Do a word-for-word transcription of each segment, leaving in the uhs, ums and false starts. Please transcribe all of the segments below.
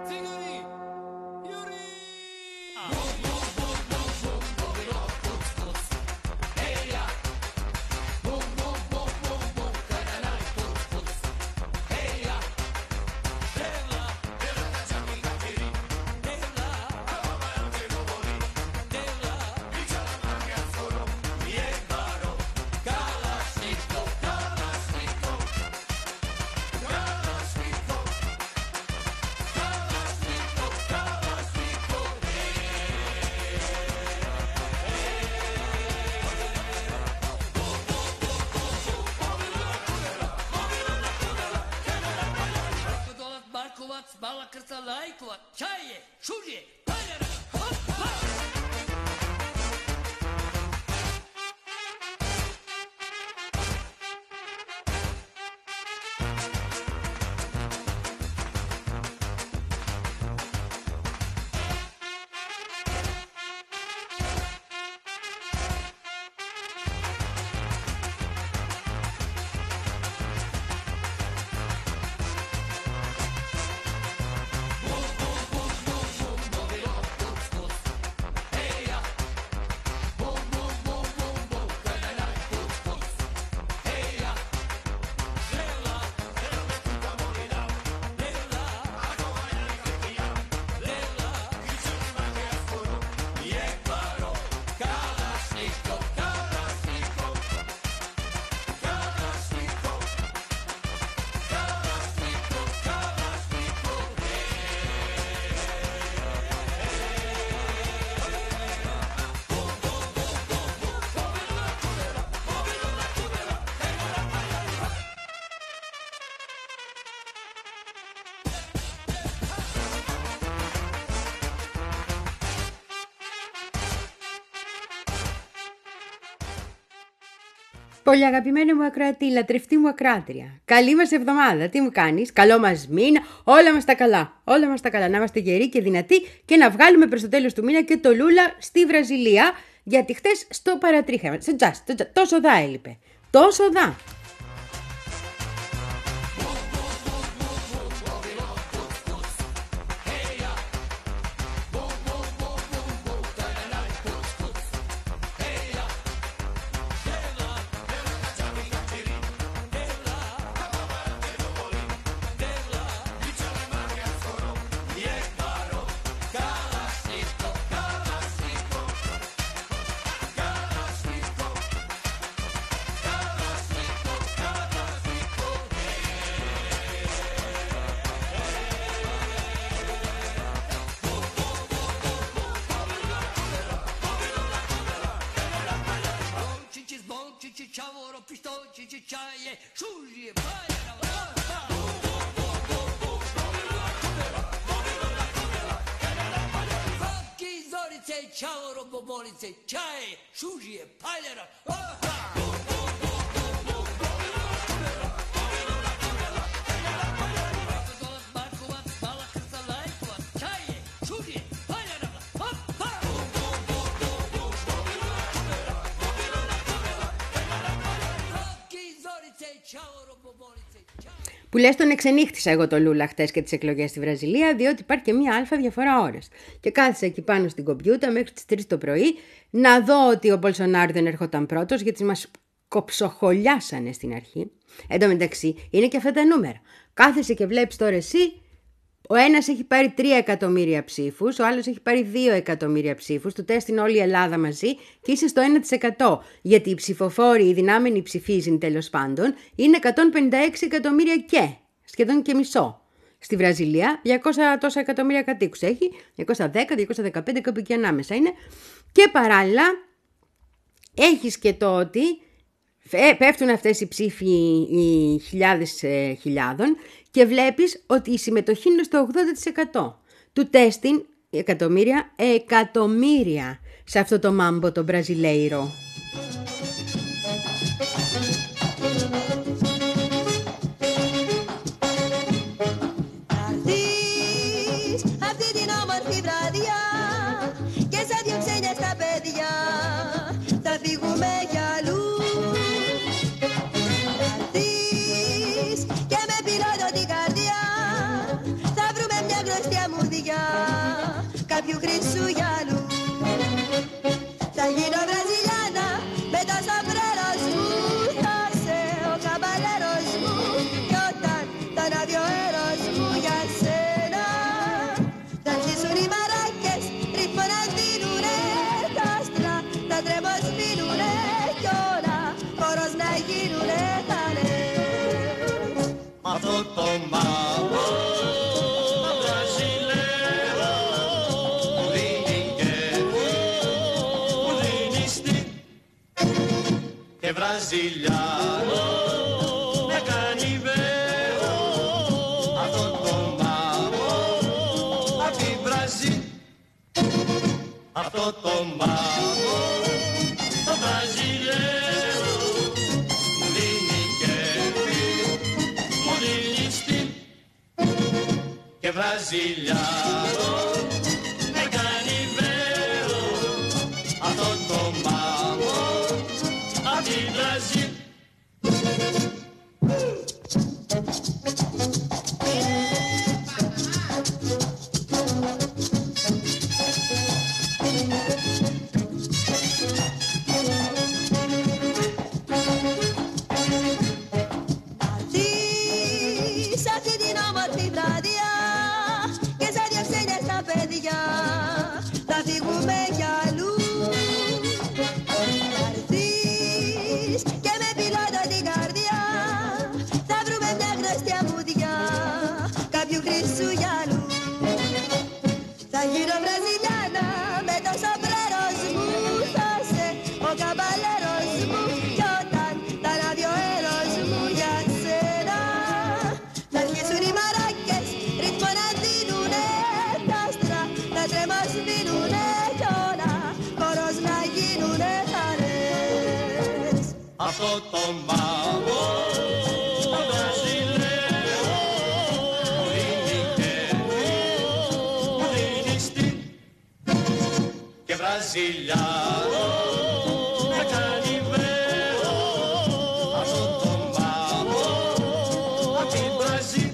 Bala krca lajkova, čaje, šužje, paljara, hop, hop! Πολύ αγαπημένη μου ακροατή, λατρευτή μου ακράτρια. Καλή μας εβδομάδα. Τι μου κάνεις? Καλό μας μήνα. Όλα μας τα καλά. Όλα μας τα καλά. Να είμαστε γεροί και δυνατοί και να βγάλουμε προς το τέλος του μήνα και το Λούλα στη Βραζιλία. Γιατί χτες στο παρατρίχαμε. Σε τζας, τόσο δά έλειπε. Τόσο δά. Ciavoro, pistolci, cicciaie, sciugli, pagliara, Facchi, zorice, ciavoro, bobolice, ciaie, sciugli, pagliara, Που λες τον εξενύχτησα εγώ το Λούλα χτες και τις εκλογές στη Βραζιλία, διότι υπάρχει και μία αλφα διαφορά ώρες. Και κάθισα εκεί πάνω στην κομπιούτα μέχρι τις τρεις το πρωί να δω ότι ο Μπολσονάρου δεν έρχονταν πρώτος, γιατί μας κοψοχολιάσανε στην αρχή. Εν τω μεταξύ είναι και αυτά τα νούμερα. Κάθεσαι και βλέπεις τώρα εσύ, ο ένας έχει πάρει τρία εκατομμύρια ψήφους, ο άλλος έχει πάρει δύο εκατομμύρια ψήφους, του τεστ είναι όλη η Ελλάδα μαζί και είσαι στο ένα τοις εκατό. Γιατί οι ψηφοφόροι, οι δυνάμενοι ψηφίζουν τέλος πάντων, είναι εκατόν πενήντα έξι εκατομμύρια και, σχεδόν και μισό. Στη Βραζιλία, διακόσια τόσα εκατομμύρια κατοίκους έχει, διακόσια δέκα, διακόσια δεκαπέντε, κάπου εκεί ανάμεσα είναι. Και παράλληλα, έχεις και το ότι πέφτουν αυτές οι ψήφοι οι χιλιάδες ε, χιλιάδων και βλέπεις ότι η συμμετοχή είναι στο ογδόντα τοις εκατό. Του τέστην εκατομμύρια, εκατομμύρια σε αυτό το μάμπο το Μπραζιλέιρο. Te amo. κάποιου χρυσού γυαλού. Θα γίνω Βραζιλιάνα με το σομπρέρος μου, θα σε ο καμπαλέρος μου, κι όταν θα ανάβει ο έρος μου για σένα, θα αρχίσουν οι μαράκες ρυθμό να δίνουνε, τα άστρα τα τρέμω σβήνουνε, κι όλα χορός να γίνουνε, θα λες. Αυτό το μάγο Βραζιλιάνο με κάνει βέο, αυτό το μάγο απ' τη Βραζίλ. Αυτό το μάγο το Βραζιλέο μου δίνει κέφι, μου δίνει στυλ. Και Βραζιλιάνο με κάνει βέο, αυτό το μάγο απ' τη Βραζίλ. Σ' αυτή την όμορφη βράδια και σαν δυο ξένια στα παιδιά θα φύγουμε κι αλλού. Θα έρθεις και με πιλότα την καρδιά θα βρούμε μια γνωστή αμμούδια κάποιου χρυσού γυαλού. Θα γίνω Βραζιλιάνα με το σομπρέρος μου, θα σε ο καμπαλέρος μου, κι όταν θα ανάβει ο έρος μου για σένα, θα αρχίσουν οι μαράκες ρυθμό να δίνουνε, τα άστρα τα τρέμω σβήνουνε, κι όλα χορός να γίνουνε, θα λες. Αυτό το μάγο το Βραζιλέο μου δίνει κέφι, μου δίνει στυλ. Και Βραζιλιάνο με κάνει βέο, αυτό το μάγο απ' τη Βραζίλ.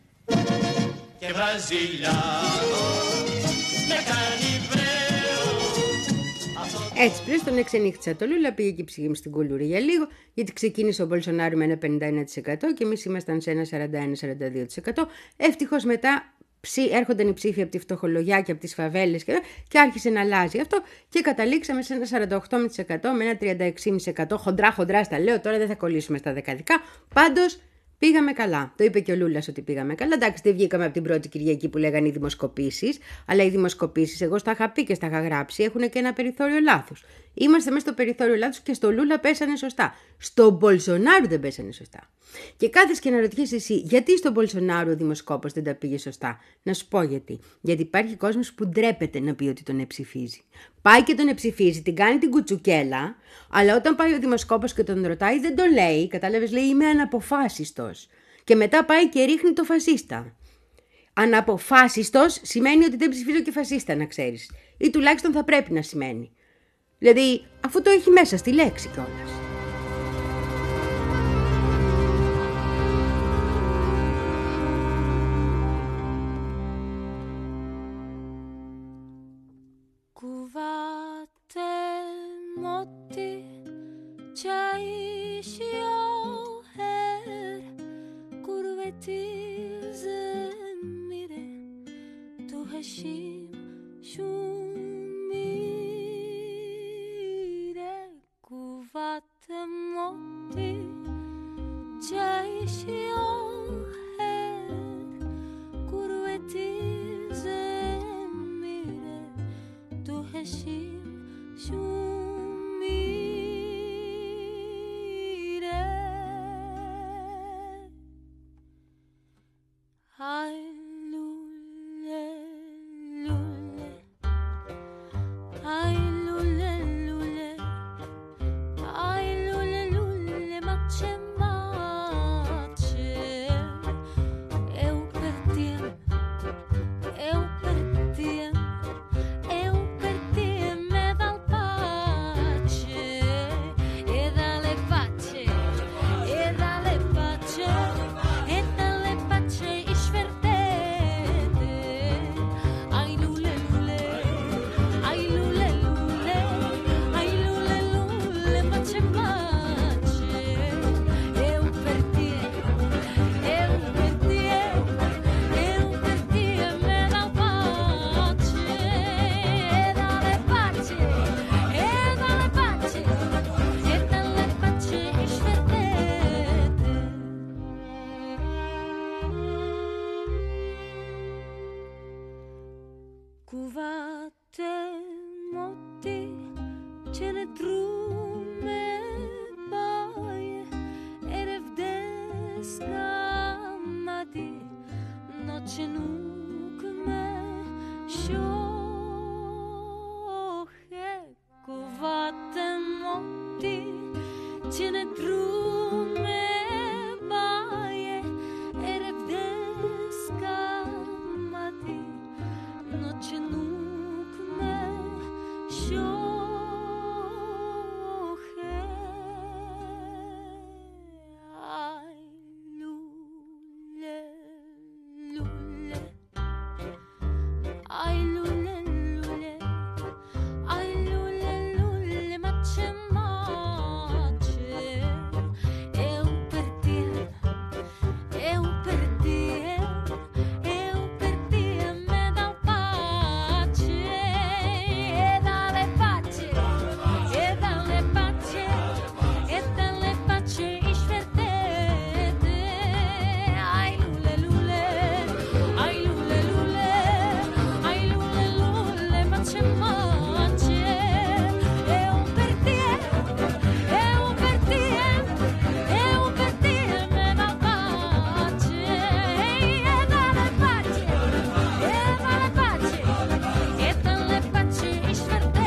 Και Βραζιλιάνο με κάνει βέο, αυτό το Έτσι, πριν τον εξενύχτησα το Λούλα, πήγε και η ψυχή μου στην κουλούρη για λίγο, γιατί ξεκίνησε ο Μπολσονάρο με ένα πενήντα ένα τοις εκατό και εμείς ήμασταν σε ένα σαράντα ένα με σαράντα δύο τοις εκατό. Ευτυχώς μετά ψη, έρχονταν οι ψήφοι από τη φτωχολογιά και από τις φαβέλες και, και άρχισε να αλλάζει αυτό και καταλήξαμε σε ένα σαράντα οκτώ τοις εκατό με ένα τριάντα έξι κόμμα πέντε τοις εκατό. Χοντρά, χοντρά στα λέω, τώρα δεν θα κολλήσουμε στα δεκαδικά. Πάντως πήγαμε καλά. Το είπε και ο Λούλας ότι πήγαμε καλά. Εντάξει, δεν βγήκαμε από την πρώτη Κυριακή που λέγανε οι δημοσκοπήσεις, αλλά οι δημοσκοπήσεις, εγώ στα είχα πει και στα είχα γράψει, έχουν και ένα περιθώριο λάθους. Είμαστε μέσα στο περιθώριο λάθους και στο Λούλα πέσανε σωστά. Στον Μπολσονάρο δεν πέσανε σωστά. Και κάθεσαι και να ρωτιέσαι εσύ, γιατί στον Μπολσονάρο ο δημοσκόπος δεν τα πήγε σωστά. Να σου πω γιατί. Γιατί υπάρχει κόσμος που ντρέπεται να πει ότι τον εψηφίζει. Πάει και τον εψηφίζει, την κάνει την κουτσουκέλα, αλλά όταν πάει ο δημοσκόπος και τον ρωτάει, δεν το λέει. Κατάλαβες, λέει είμαι αναποφάσιστος. Και μετά πάει και ρίχνει το φασίστα. Αναποφάσιστος σημαίνει ότι δεν ψηφίζω και φασίστα, να ξέρεις. Ή τουλάχιστον θα πρέπει να σημαίνει. Δηλαδή, αφού το έχει μέσα στη λέξη κιόλας. Κουβάτε μότι τσάισιο ερ κουρβετί ζεμίρε του χασίμ σουμίρε κουβάτε μότι τσάισιο ερ κουρβετί ζεμίρε του χασίμ σουμίρε Ay lule lule Ay lule lule Ay lule lule mache mache Eu perdiem Eu perdiem Eu perdiem ce ne trume baie erev deskamati noche nukme shohe kovate moti ce ne trume baie erev deskamati noche nukme shohe ai lule lule ai lule lule ai lule lule ma c'è mace eu per te eu per te eu per te me dà pace e dalle pace e dalle pace e dalle pace ishverte ai lule lule ai lule lule ai lule lule ma c'è mace eu per te eu per te eu per te me dà pace e dalle pace e dalle pace e dalle pace ishverte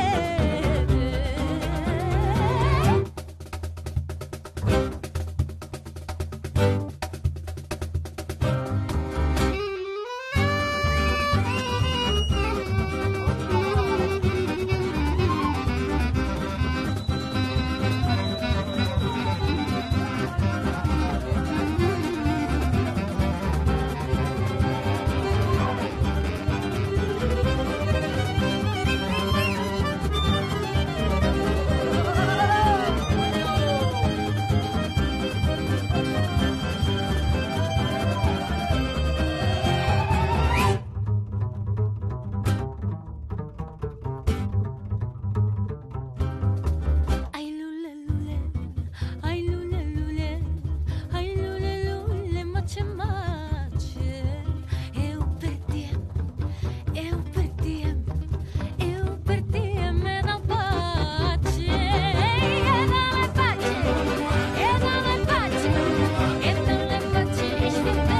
ai lule lule ai lule lule ai lule lule ma c'è mace eu per te eu per te eu per te me dà pace e dalle pace e dalle pace e dalle pace ishverte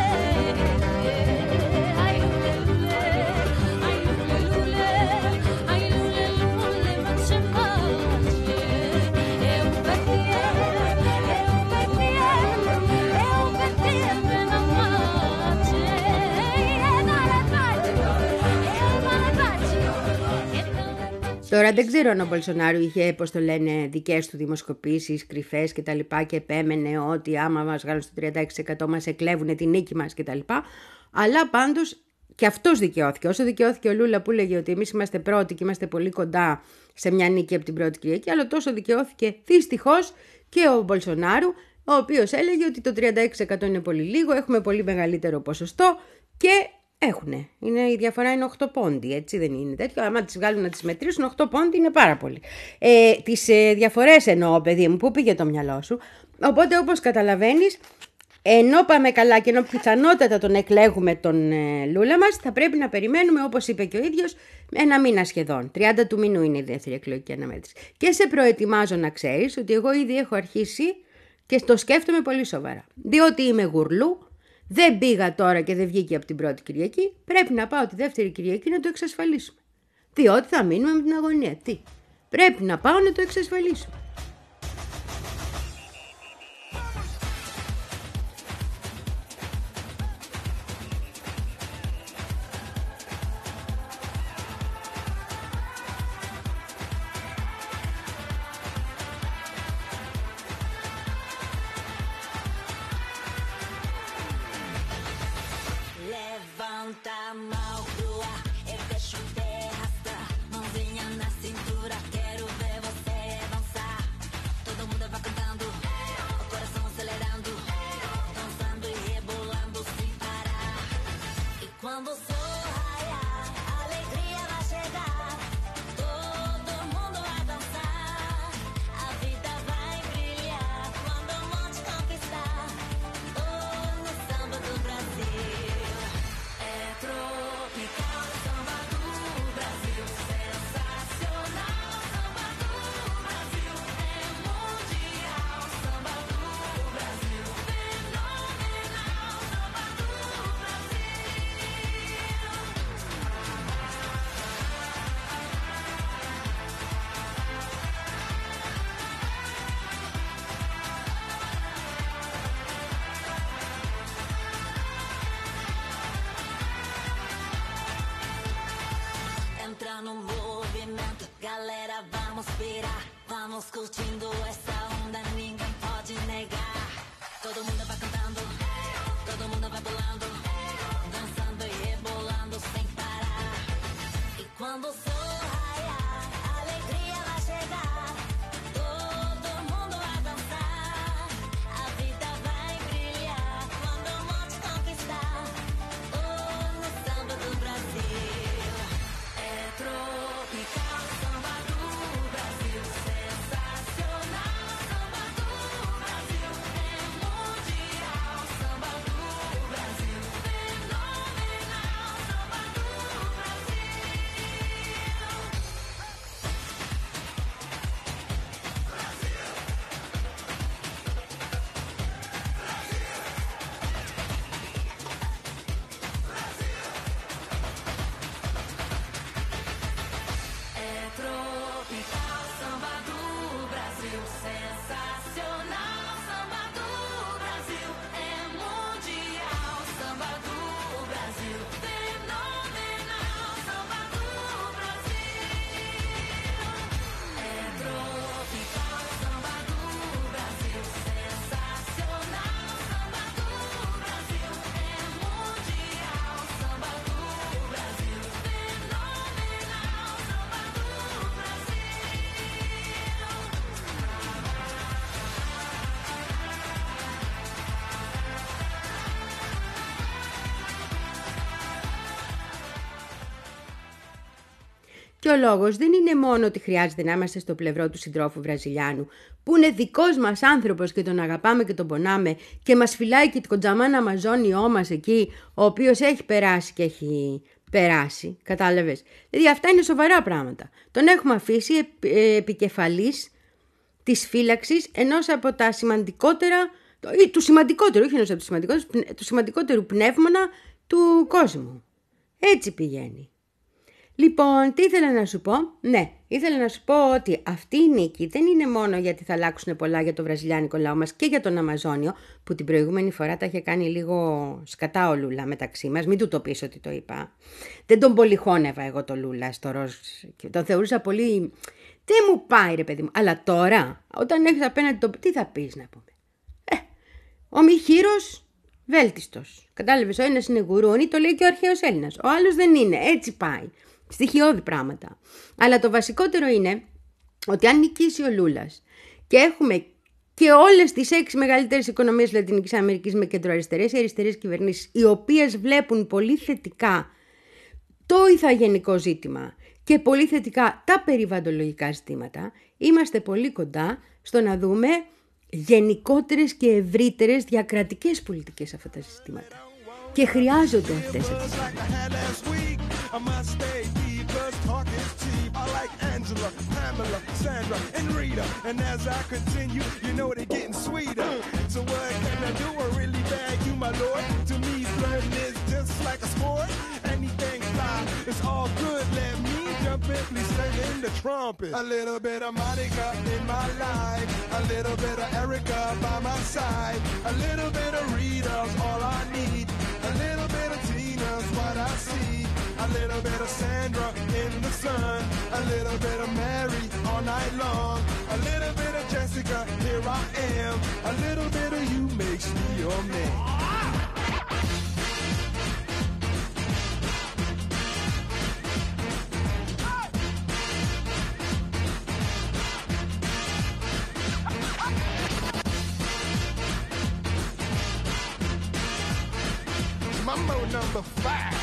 ai lule lule ai lule lule ai lule lule ma c'è mace eu per te eu per te eu per te me dà pace e dalle pace e dalle pace e dalle pace. Τώρα δεν ξέρω αν ο Μπολσονάρο είχε, πώς το λένε, δικές του δημοσκοπήσεις, κρυφές και τα λοιπά και επέμενε ότι άμα μας βγάλουν στο τριάντα έξι τοις εκατό μας εκλέβουν τη νίκη μας και τα λοιπά. Αλλά πάντως και αυτός δικαιώθηκε. Όσο δικαιώθηκε ο Λούλα που έλεγε ότι εμείς είμαστε πρώτοι και είμαστε πολύ κοντά σε μια νίκη από την πρώτη Κυριακή, αλλά τόσο δικαιώθηκε δυστυχώς και ο Μπολσονάρου, ο οποίος έλεγε ότι το τριάντα έξι τοις εκατό είναι πολύ λίγο, έχουμε πολύ μεγαλύτερο ποσοστό και έχουνε. Είναι, η διαφορά είναι οκτώ πόντι, έτσι δεν είναι τέτοιο. Άμα τις βγάλουν να τις μετρήσουν, οκτώ πόντι είναι πάρα πολύ. Ε, τις ε, διαφορές εννοώ, παιδί μου, πού πήγε το μυαλό σου. Οπότε όπως καταλαβαίνεις, ενώ πάμε καλά και ενώ πιθανότατα τον εκλέγουμε τον ε, Λούλα μας, θα πρέπει να περιμένουμε, όπως είπε και ο ίδιος, ένα μήνα σχεδόν. τριάντα του μηνού είναι η δεύτερη εκλογική αναμέτρηση. Και σε προετοιμάζω να ξέρεις ότι εγώ ήδη έχω αρχίσει και το σκέφτομαι πολύ σοβαρά. Διότι είμαι γουρλού, δεν πήγα τώρα και δεν βγήκε από την πρώτη Κυριακή, πρέπει να πάω τη δεύτερη Κυριακή να το εξασφαλίσουμε. Διότι θα μείνουμε με την αγωνία. Τι, πρέπει να πάω να το εξασφαλίσουμε. Levanta a mão pro ar, eu deixo te arrastar. Mãozinha na cintura, quero ver você dançar. Todo mundo vai cantando, o coração acelerando, dançando e rebolando sem parar. E quando o sol raiar, a alegria vai chegar. Todo mundo vai dançar, a vida vai brilhar. Quando o monte conquistar, oh, no samba do Brasil. É tropical, samba do Brasil, sensacional, samba do Brasil. Vamos curtindo essa onda, ninguém pode negar. Todo mundo vai cantando, todo mundo vai pulando, dançando e rebolando sem parar. E quando o sol raiar, a alegria vai chegar. Todo mundo vai dançar, a vida vai brilhar. Quando o monte conquistar, oh, no samba do Brasil. É tropical, samba do Brasil. Sensacional, samba do Brasil. É mundial, samba do Brasil. Fenomenal, samba do Brasil. É tropical, samba do Brasil. Sensacional, samba do Brasil. É mundial, samba do Brasil. Fenomenal, samba do Brasil. É tropical, samba do Brasil. Sensacional, samba do Brasil. É mundial, samba do Brasil. Fenomenal, samba do Brasil. Και ο λόγος δεν είναι μόνο ότι χρειάζεται να είμαστε στο πλευρό του συντρόφου Βραζιλιάνου, που είναι δικός μας άνθρωπος και τον αγαπάμε και τον πονάμε και μας φυλάει και τον Τζαμάν Αμαζόνιό μας εκεί, ο οποίος έχει περάσει και έχει περάσει, κατάλαβες. Δηλαδή αυτά είναι σοβαρά πράγματα. Τον έχουμε αφήσει επ- ε, επικεφαλής της φύλαξης ενός από τα σημαντικότερα, το- ή του σημαντικότερου, όχι ενός από τους σημαντικότερους, πνε- του σημαντικότερου πνεύμονα του κόσμου. Έτσι πηγαίνει. Λοιπόν, τι ήθελα να σου πω. Ναι, ήθελα να σου πω ότι αυτή η νίκη δεν είναι μόνο γιατί θα αλλάξουν πολλά για το βραζιλιάνικο λαό μας και για τον Αμαζόνιο, που την προηγούμενη φορά τα είχε κάνει λίγο σκατά ο Λούλα μεταξύ μας. Μην του το πεις ότι το είπα. Δεν τον πολυχώνευα εγώ το Λούλα στο ροζ και τον θεωρούσα πολύ... Δεν μου πάει ρε παιδί μου. Αλλά τώρα, όταν έχεις απέναντι το... Τι θα πεις να πούμε. Ε, ο μη χείρος βέλτιστος. Κατάλαβες, ο ένας είναι γουρούνι, το λέει και ο αρχαίος Έλληνας. Ο άλλος δεν είναι. Έτσι πάει. Στοιχειώδη πράγματα. Αλλά το βασικότερο είναι ότι αν νικήσει ο Λούλας και έχουμε και όλες τις έξι μεγαλύτερες οικονομίες της Λατινικής Αμερικής με κεντροαριστερές ή αριστερές κυβερνήσεις, οι οποίες βλέπουν πολύ θετικά το ηθαγενικό ζήτημα και πολύ θετικά τα περιβαλλοντολογικά ζητήματα, είμαστε πολύ κοντά στο να δούμε γενικότερες και ευρύτερες διακρατικές πολιτικές σε αυτά τα συστήματα. Και χρειάζονται αυτές τις Just like I had last week, I must stay deep, 'cause talk is cheap. I like Angela, Pamela, Sandra, and Rita. And as I continue, you know they're getting sweeter. So what can I do? I really bag you, my lord. To me, flirting is just like a sport. Anything fly, it's all good. Let me jump in, please sing in the trumpet. A little bit of Monica in my life, a little bit of Erica by my side, a little bit of Rita's all I need. A little bit of Tina's what I see. A little bit of Sandra in the sun. A little bit of Mary all night long. A little bit of Jessica, here I am. A little bit of you makes me your man. Mambo number five.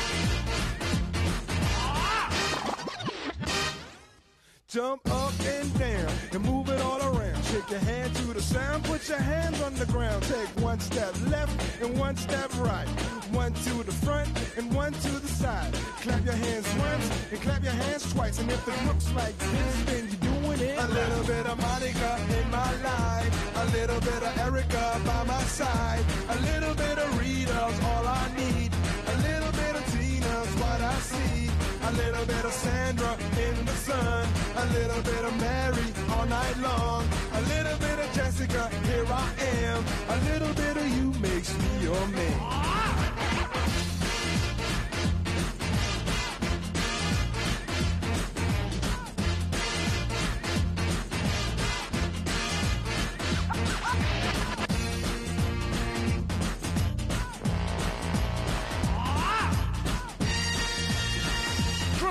Jump up and down and move it all around. Shake your hand to the sound, put your hands on the ground. Take one step left and one step right. One to the front and one to the side. Clap your hands once and clap your hands twice. And if it looks like this, then you're doing it. A little bit of Monica in my life. A little bit of Erica by my side. A little bit of Rita's all I need. A little bit of Tina's what I see. A little bit of Sandra in the sun. A little bit of Mary all night long. A little bit of Jessica, here I am. A little bit of you makes me your man.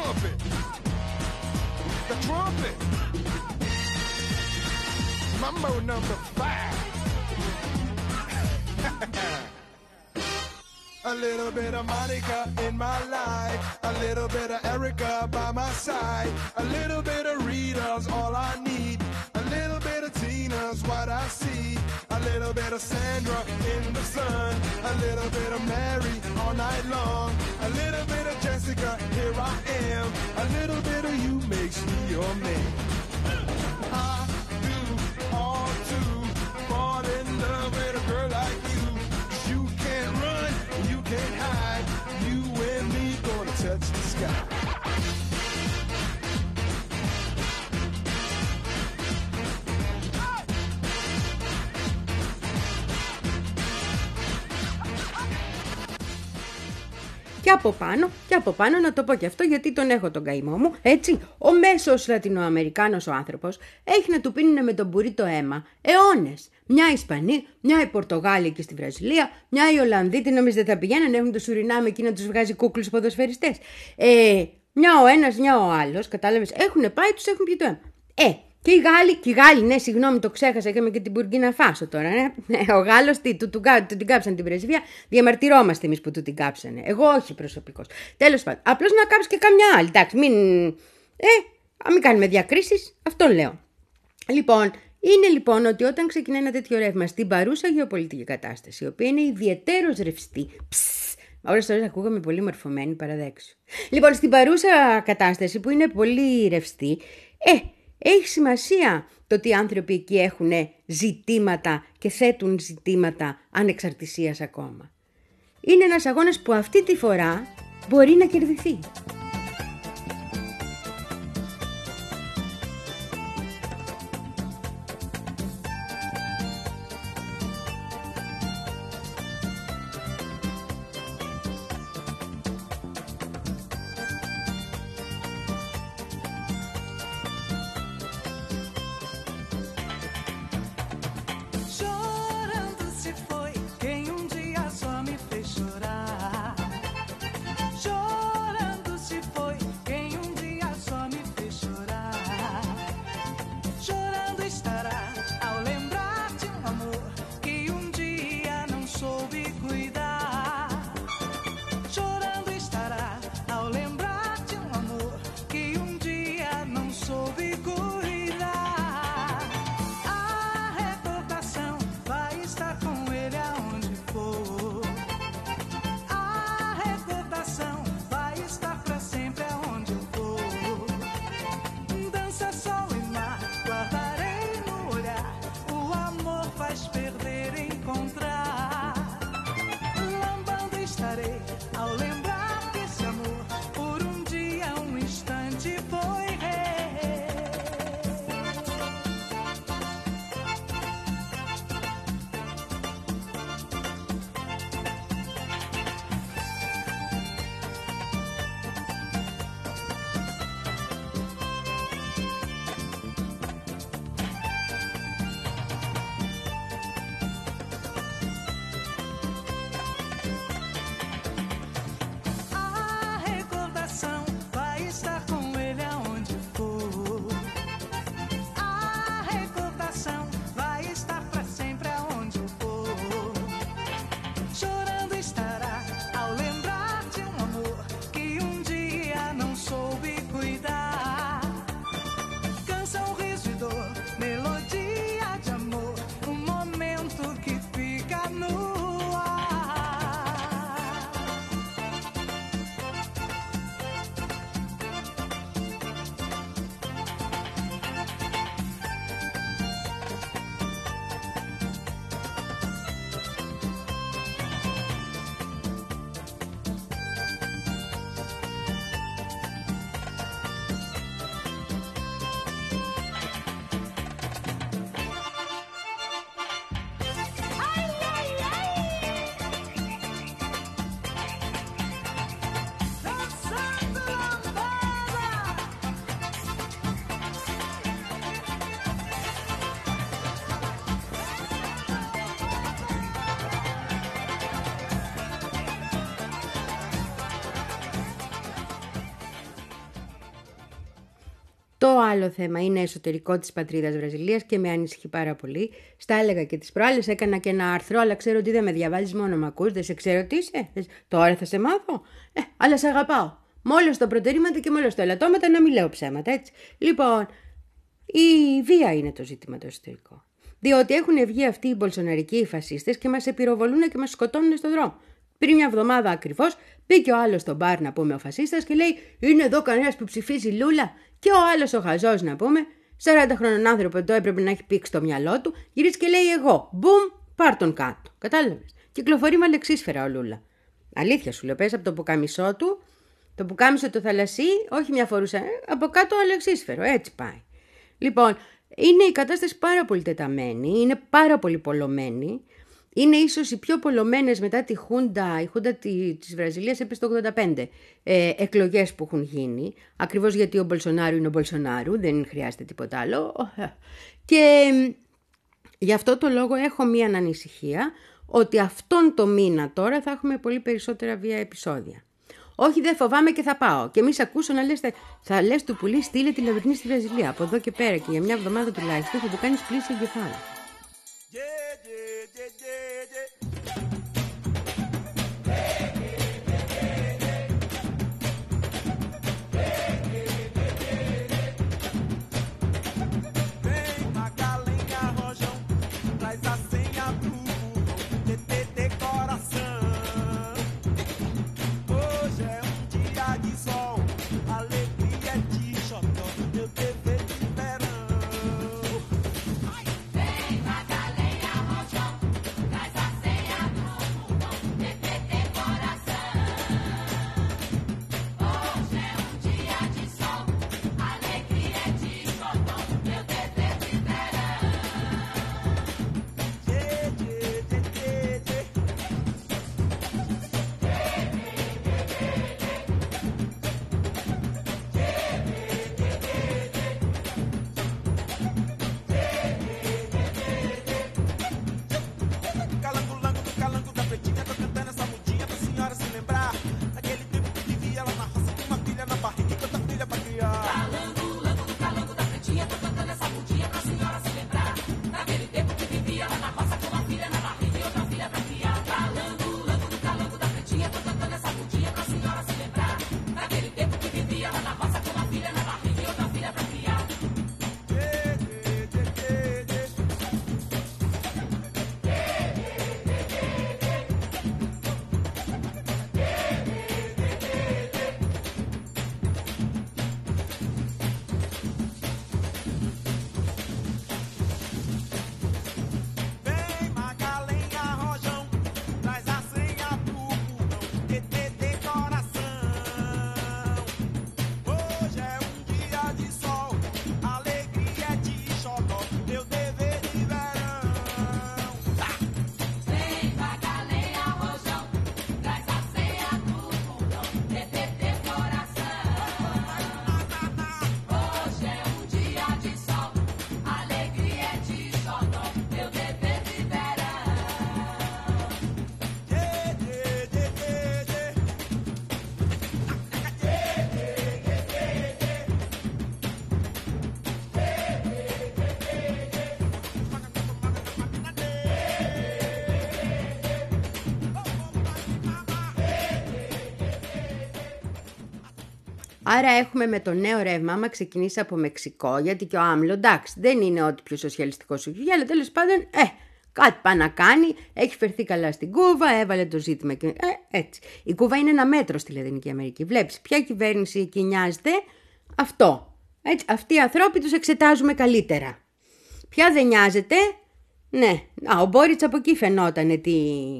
trumpet. The trumpet. Mambo number five. A little bit of Monica in my life, a little bit of Erica by my side, a little bit of Rita's all I need, a little bit of Tina's what I see, a little bit of Sandra in the sun, a little bit of Mary all night long, a little bit of Jessica, here I am, a little bit of you makes me your man. I do all to fall in love with a girl like you. You can't run, you can't hide. You and me gonna touch the sky. Και από πάνω, και από πάνω να το πω και αυτό γιατί τον έχω τον καημό μου, έτσι, ο μέσος Λατινοαμερικάνος ο άνθρωπος έχει να του πίνουν με τον μπουρίτο αίμα αιώνες. Μια Ισπανή, μια η Πορτογάλη εκεί στη Βραζιλία, μια η Ολλανδοί, τι νομίζετε δεν θα πηγαίνουν, έχουν το Σουρινάμ εκεί να τους βγάζει κούκλους ποδοσφαιριστές. Ε, μια ο ένας, μια ο άλλος, κατάλαβες, έχουν πάει, τους έχουν πιει το αίμα. Ε, και οι Γάλλοι, και οι Γάλλοι, ναι, συγγνώμη, το ξέχασα, είχαμε και την Μπουργκίνα Φάσο τώρα, ναι. Ο Γάλλος, τι, του, του, του, του την κάψαν την πρεσβεία, διαμαρτυρόμαστε εμείς που του την κάψανε. Εγώ όχι προσωπικώς. Τέλος πάντων, απλώς να κάψει και καμιά άλλη, εντάξει, μην, ε, μην κάνουμε διακρίσεις, αυτό λέω. Λοιπόν, είναι λοιπόν ότι όταν ξεκινάει ένα τέτοιο ρεύμα στην παρούσα γεωπολιτική κατάσταση, η οποία είναι ιδιαιτέρως ρευστή, ψ, όλες τώρα ακούγαμε πολύ μορφωμένη, παραδέξου. Λοιπόν, στην παρούσα κατάσταση που είναι πολύ ρευστή, ε, έχει σημασία το ότι οι άνθρωποι εκεί έχουν ζητήματα και θέτουν ζητήματα ανεξαρτησίας ακόμα. Είναι ένας αγώνας που αυτή τη φορά μπορεί να κερδιθεί. Chorando Αυτό άλλο θέμα είναι εσωτερικό της πατρίδας Βραζιλίας και με ανησυχεί πάρα πολύ. Στα έλεγα και τις προάλλες, έκανα και ένα άρθρο, αλλά ξέρω ότι δεν με διαβάζεις, μόνο με ακούς, δεν σε ξέρω τι είσαι. Τώρα θα σε μάθω. Ε, αλλά σε αγαπάω. Μόλις το προτερήματα και μόλις το ελαττώματα, να μην λέω ψέματα, έτσι. Λοιπόν, η βία είναι το ζήτημα το εσωτερικό. Διότι έχουν βγει αυτοί οι μπολσοναρικοί οι φασίστες και μας επιροβολούν και μας σκοτώνουν στον δρόμο. Πριν μια εβδομάδα ακριβώς μπήκε ο άλλος στο μπαρ, να πούμε, ο φασίστας και λέει: είναι εδώ κανένας που ψηφίζει Λούλα? Και ο άλλος ο χαζός, να πούμε, σαράντα χρονών άνθρωπο εδώ έπρεπε να έχει πήξει το μυαλό του, γυρίζει και λέει: εγώ. Μπουμ, πάρ τον κάτω. Κατάλαβες. Κυκλοφορεί με αλεξίσφαιρα ο Λούλα. Αλήθεια σου λέω, πες από το πουκάμισό του, το πουκάμισο το θαλασσί, όχι μια φορούσα, από κάτω αλεξίσφαιρο. Έτσι πάει. Λοιπόν, είναι η κατάσταση πάρα πολύ τεταμένη, είναι πάρα πολύ πολλωμένη. Είναι ίσως οι πιο πολλωμένες μετά τη Χούντα, η Χούντα της Βραζιλίας έπεσε το ογδόντα πέντε, ε, εκλογές που έχουν γίνει, ακριβώς γιατί ο Μπολσονάρου είναι ο Μπολσονάρου, δεν χρειάζεται τίποτα άλλο. Και γι' αυτό το λόγο έχω μία ανησυχία ότι αυτόν το μήνα τώρα θα έχουμε πολύ περισσότερα βία επεισόδια. Όχι, δεν φοβάμαι και θα πάω. Και μη σ' ακούσω να λες, θα λες του πουλί στείλε τη Λαβρινή στη Βραζιλία. Από εδώ και πέρα και για μια εβδομάδα τουλάχιστον θα του κάνεις πλήση εγκεφάλου. Άρα έχουμε με το νέο ρεύμα, άμα ξεκινήσει από Μεξικό, γιατί και ο Άμλο, εντάξει, δεν είναι ό,τι πιο σοσιαλιστικό σου βγει, αλλά τέλος πάντων, ε, κάτι πάει να κάνει, έχει φερθεί καλά στην Κούβα, έβαλε το ζήτημα και, ε, έτσι. Η Κούβα είναι ένα μέτρο στη Λατινική Αμερική. Βλέπεις ποια κυβέρνηση εκεί νοιάζεται, αυτό. Έτσι, αυτοί οι ανθρώποι τους εξετάζουμε καλύτερα. Ποια δεν νοιάζεται, ναι, α, ο Μπόριτς από εκεί φαινότανε τι...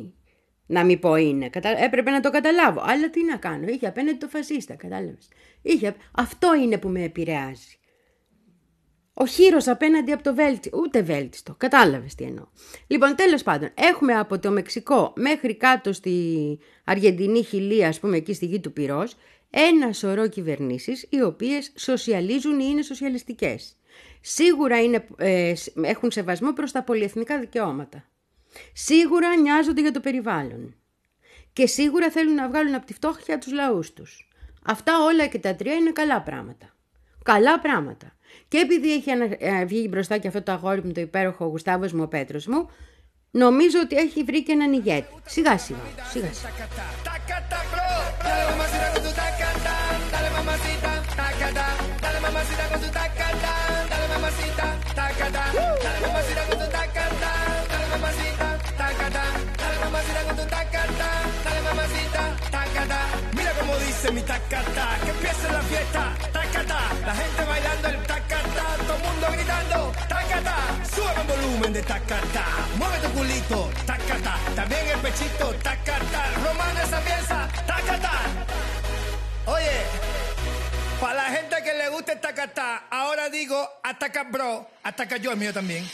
Να μην πω είναι. Κατα... Έπρεπε να το καταλάβω. Αλλά τι να κάνω. Είχε απέναντι το φασίστα. Κατάλαβες. Είχε... Αυτό είναι που με επηρεάζει. Ο χείρος απέναντι από το βέλτιστο. Ούτε βέλτιστο. Κατάλαβες τι εννοώ. Λοιπόν, τέλος πάντων, έχουμε από το Μεξικό μέχρι κάτω στη Αργεντινή, Χιλή, ας πούμε, εκεί στη γη του Πυρός, ένα σωρό κυβερνήσεις οι οποίες σοσιαλίζουν ή είναι σοσιαλιστικές. Σίγουρα είναι, ε, έχουν σεβασμό προς τα πολυεθνικά δικαιώματα. Σίγουρα νοιάζονται για το περιβάλλον. Και σίγουρα θέλουν να βγάλουν από τη φτώχεια τους λαούς τους. Αυτά όλα και τα τρία είναι καλά πράγματα. Καλά πράγματα. Και επειδή έχει ανα... βγει μπροστά και αυτό το αγόρι μου, το υπέροχο, ο Γουστάβος μου, ο Πέτρος μου, νομίζω ότι έχει βρει και έναν ηγέτη. Σιγά σιγά, σιγά σιγά. Mira como dice mi tacata, que empiece la fiesta, tacata, la gente bailando el tacata, todo el mundo gritando, tacata, sube el volumen de tacata, mueve tu culito, tacata, también el pechito, tacata, romano esa pieza, tacata. Oye, para la gente que le guste el tacata, ahora digo, ataca bro, ataca yo, el mío también.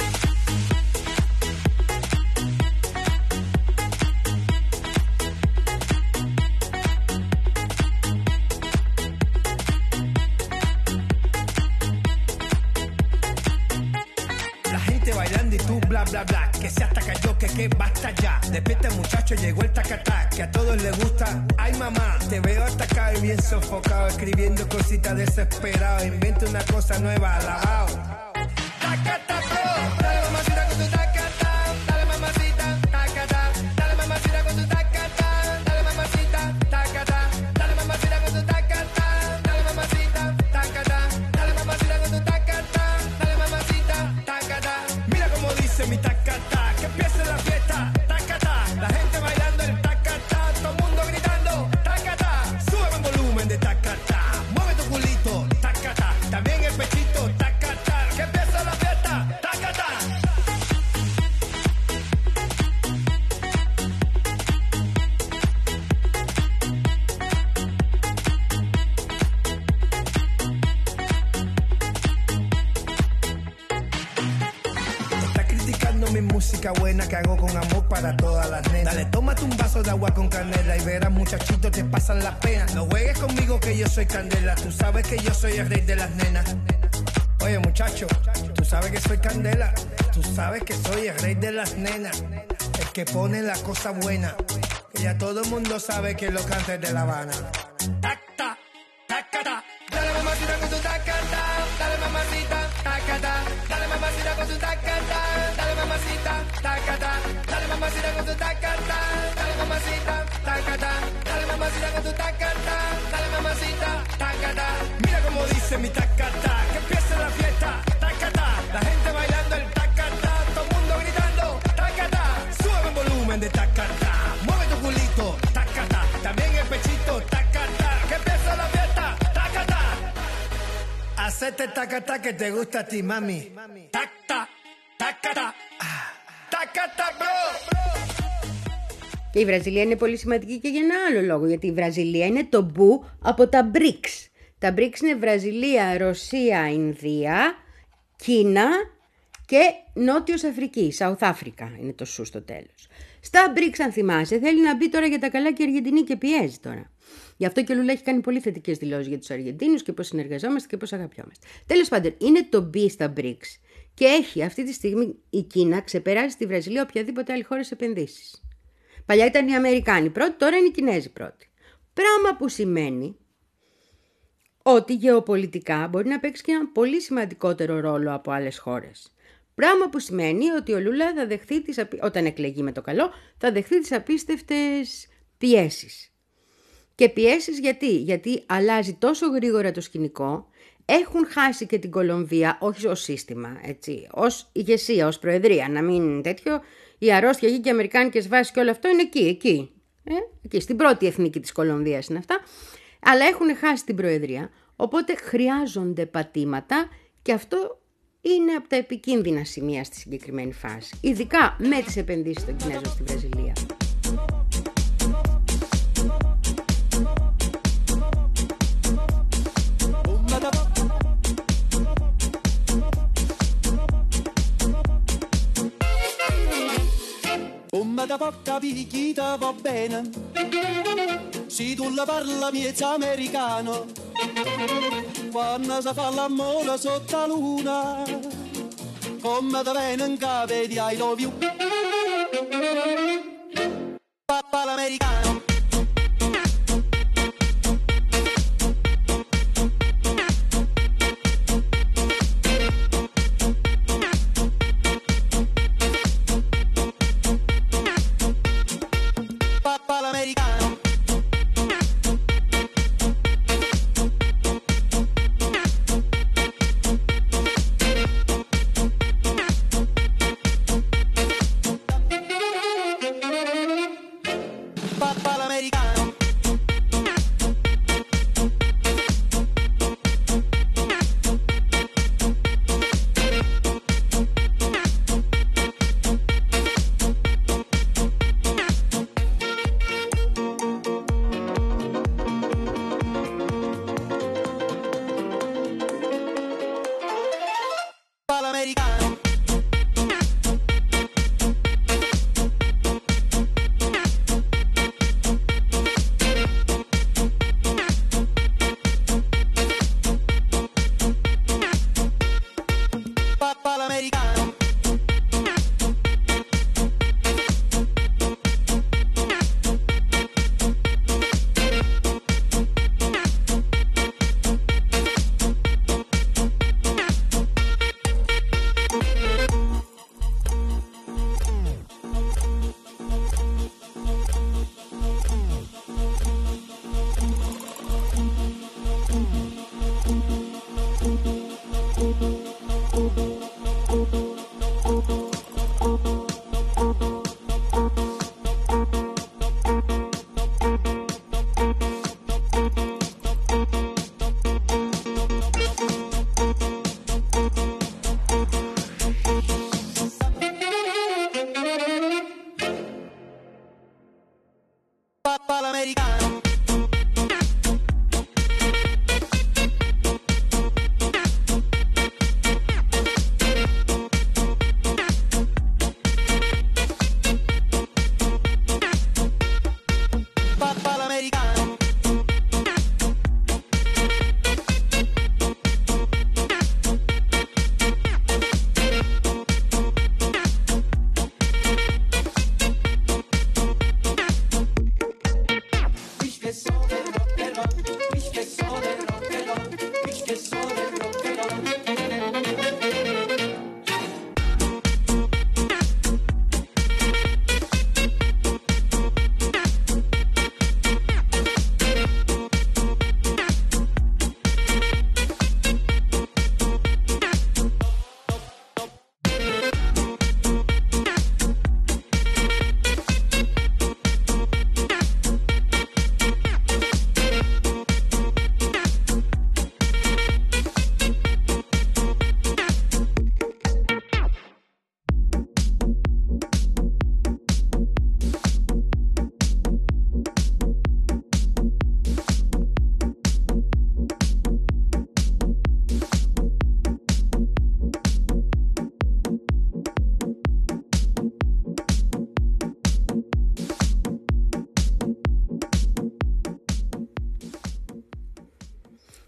Bailando y tú bla bla bla, que se ataca yo, que que basta ya. Despierta muchacho, llegó el tacatá, que a todos les gusta. Ay mamá, te veo atacado y bien sofocado, escribiendo cositas desesperado. Inventa una cosa nueva, alabao. Tacata bro, dale mamacita con tu tacata, dale mamacita, tacata, dale mamacita con tu tacata, dale mamacita, tacata, dale mamacita con tu tacata, dale mamacita, tacata, dale mamacita con tu tacata, dale mamacita, tacata. Dice mi tacata, que empiece la fiesta, tacata, la gente bailando el tacata, todo el mundo gritando, tacata, sube el volumen de tacata, mueve tu culito, tacata, también el pechito, tacata, que empiece la fiesta, tacata. Mi música buena que hago con amor para todas las nenas. Dale, tómate un vaso de agua con canela y verás muchachitos te pasan las penas. No juegues conmigo que yo soy candela, tú sabes que yo soy el rey de las nenas. Oye muchacho, tú sabes que soy candela, tú sabes que soy el rey de las nenas, el que pone la cosa buena, que ya todo el mundo sabe que lo canta es de La Habana. Tacta, tacata, dale mamacita con tu tacata, dale mamacita, tacata, dale mamacita con tu tacata, dale mamacita, tacata, dale mamacita con tu tacata, dale mamacita, tacata, dale mamacita con tu tacata, dale mamacita, tacata. Mira como dice mi tacata, que empiece la fiesta, tacata, la gente bailando el tacata, todo el mundo gritando, tacata, sube el volumen de tacata, mueve tu culito, tacata, también el pechito, tacata, que empiece la fiesta, tacata. Hacete tacata que te gusta a ti, mami. Tacta, tacata, tacata, bro. Και η Βραζιλία είναι πολύ σημαντική και για ένα άλλο λόγο, γιατί η Βραζιλία είναι το μπου από τα μπρικς. Τα μπρικς είναι Βραζιλία, Ρωσία, Ινδία, Κίνα και Νότιος Αφρική, South Africa είναι το σου στο τέλος. Στα μπρικς, αν θυμάσαι, θέλει να μπει τώρα για τα καλά και η Αργεντινή και πιέζει τώρα. Γι' αυτό και ο Λούλα έχει κάνει πολύ θετικές δηλώσεις για τους Αργεντίνους και πώς συνεργαζόμαστε και πώς αγαπιόμαστε. Τέλος πάντων, είναι το B στα μπρικς και έχει αυτή τη στιγμή η Κίνα ξεπεράσει τη Βραζιλία οποιαδήποτε άλλη χώρα σε επενδύσεις. Παλιά ήταν οι Αμερικάνοι πρώτοι, τώρα είναι οι Κινέζοι πρώτοι. Πράγμα που σημαίνει ότι γεωπολιτικά μπορεί να παίξει και ένα πολύ σημαντικότερο ρόλο από άλλες χώρες. Πράγμα που σημαίνει ότι ο Λούλα θα δεχθεί τις, όταν εκλεγεί με το καλό, θα δεχθεί τις απίστευτες πιέσεις. Και πιέσεις γιατί, γιατί αλλάζει τόσο γρήγορα το σκηνικό, έχουν χάσει και την Κολομβία, όχι ως σύστημα, έτσι, ως ηγεσία, ως προεδρία, να μην είναι τέτοιο, η αρρώστια εκεί και οι αμερικάνικες βάσεις και όλο αυτό είναι εκεί, εκεί, ε, εκεί, στην πρώτη εθνική της Κολομβίας είναι αυτά, αλλά έχουν χάσει την προεδρία, οπότε χρειάζονται πατήματα και αυτό είναι από τα επικίνδυνα σημεία στη συγκεκριμένη φάση, ειδικά με τις επενδύσεις των Κινέζων στη Βραζιλία. Come da poca picchita va bene, se tu la parla miezza americano, quando si fa l'amore sotto la luna, come da bene in cave di I love you, papà l'americano.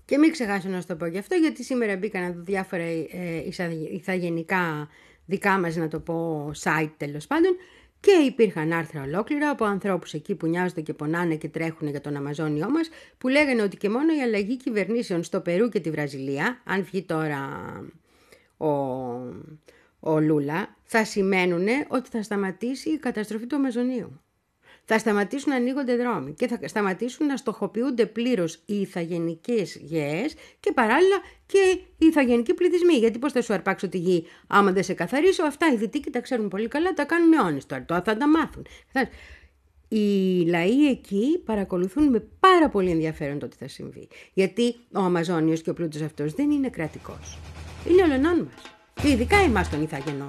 Και μην ξεχάσω να σου το πω γι' αυτό, γιατί σήμερα μπήκα να δω διάφορα ε, ηθαγενικά δικά μας, να το πω, site τέλος πάντων, και υπήρχαν άρθρα ολόκληρα από ανθρώπους εκεί που νοιάζονται και πονάνε και τρέχουν για τον Αμαζόνιό μας, που λέγανε ότι και μόνο η αλλαγή κυβερνήσεων στο Περού και τη Βραζιλία, αν βγει τώρα ο, ο Λούλα, θα σημαίνουν ότι θα σταματήσει η καταστροφή του Αμαζονίου. Θα σταματήσουν να ανοίγονται δρόμοι και θα σταματήσουν να στοχοποιούνται πλήρως οι ηθαγενικές γεές και παράλληλα και οι ηθαγενικοί πληθυσμοί. Γιατί πώς θα σου αρπάξω τη γη άμα δεν σε καθαρίσω? Αυτά οι Δυτικοί τα ξέρουν πολύ καλά, τα κάνουν αιώνες τώρα, τώρα θα τα μάθουν. Οι λαοί εκεί παρακολουθούν με πάρα πολύ ενδιαφέρον το τι θα συμβεί. Γιατί ο Αμαζόνιος και ο πλούτος αυτός δεν είναι κρατικός. Είναι ολονών μας. Και ειδικά εμάς των ηθαγενών.